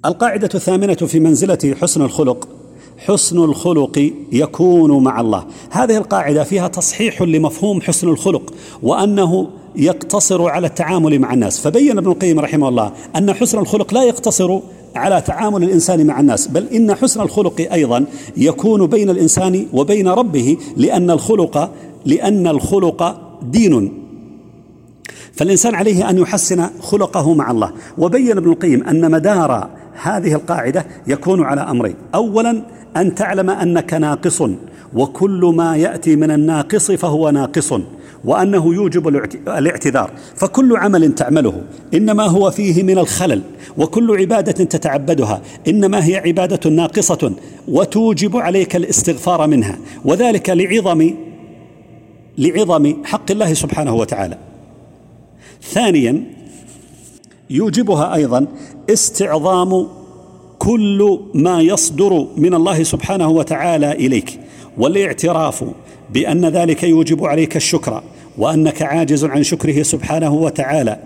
القاعدة الثامنة في منزلة حسن الخلق: حسن الخلق يكون مع الله. هذه القاعدة فيها تصحيح لمفهوم حسن الخلق، وأنه يقتصر على التعامل مع الناس. فبين ابن القيم رحمه الله أن حسن الخلق لا يقتصر على تعامل الإنسان مع الناس، بل إن حسن الخلق أيضا يكون بين الإنسان وبين ربه، لأن الخلق دين، فالإنسان عليه أن يحسن خلقه مع الله. وبين ابن القيم أن مدار هذه القاعدة يكون على أمرين: أولا أن تعلم أنك ناقص، وكل ما يأتي من الناقص فهو ناقص، وأنه يوجب الاعتذار، فكل عمل تعمله إنما هو فيه من الخلل، وكل عبادة تتعبدها إنما هي عبادة ناقصة وتوجب عليك الاستغفار منها، وذلك لعظم حق الله سبحانه وتعالى. ثانيا يوجبها أيضا استعظام كل ما يصدر من الله سبحانه وتعالى إليك، والاعتراف بأن ذلك يوجب عليك الشكر، وأنك عاجز عن شكره سبحانه وتعالى،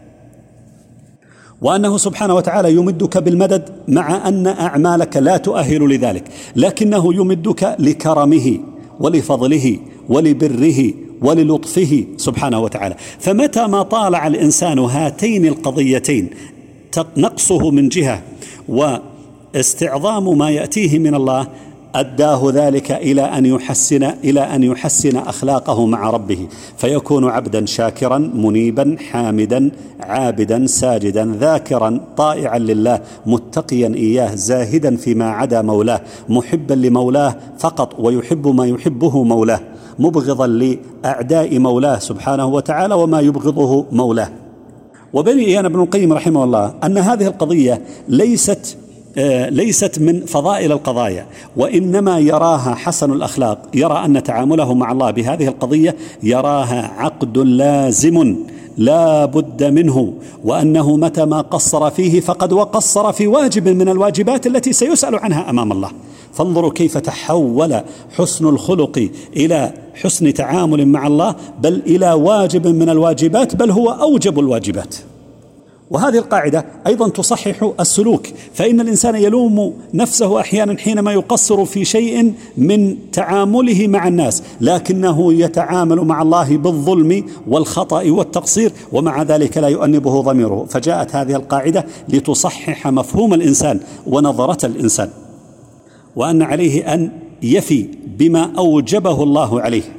وأنه سبحانه وتعالى يمدك بالمدد مع أن أعمالك لا تؤهل لذلك، لكنه يمدك لكرمه ولفضله ولبره وللطفه سبحانه وتعالى. فمتى ما طالع الإنسان هاتين القضيتين، نقصه من جهة واستعظام ما يأتيه من الله، أداه ذلك إلى أن يحسن أخلاقه مع ربه، فيكون عبدا شاكرا منيبا حامدا عابدا ساجدا ذاكرا طائعا لله متقيا إياه زاهدا فيما عدا مولاه محبا لمولاه فقط ويحب ما يحبه مولاه مبغضا لأعداء مولاه سبحانه وتعالى وما يبغضه مولاه. وبين ابن القيم رحمه الله أن هذه القضية ليست من فضائل القضايا، وإنما يراها حسن الأخلاق، يرى أن تعامله مع الله بهذه القضية يراها عقد لازم لا بد منه، وأنه متى ما قصر فيه فقد وقصر في واجب من الواجبات التي سيسأل عنها أمام الله. فانظروا كيف تحول حسن الخلق إلى حسن تعامل مع الله، بل إلى واجب من الواجبات، بل هو أوجب الواجبات. وهذه القاعدة أيضا تصحح السلوك، فإن الإنسان يلوم نفسه أحيانا حينما يقصر في شيء من تعامله مع الناس، لكنه يتعامل مع الله بالظلم والخطأ والتقصير، ومع ذلك لا يؤنبه ضميره. فجاءت هذه القاعدة لتصحح مفهوم الإنسان ونظرة الإنسان، وأن عليه أن يفي بما أوجبه الله عليه.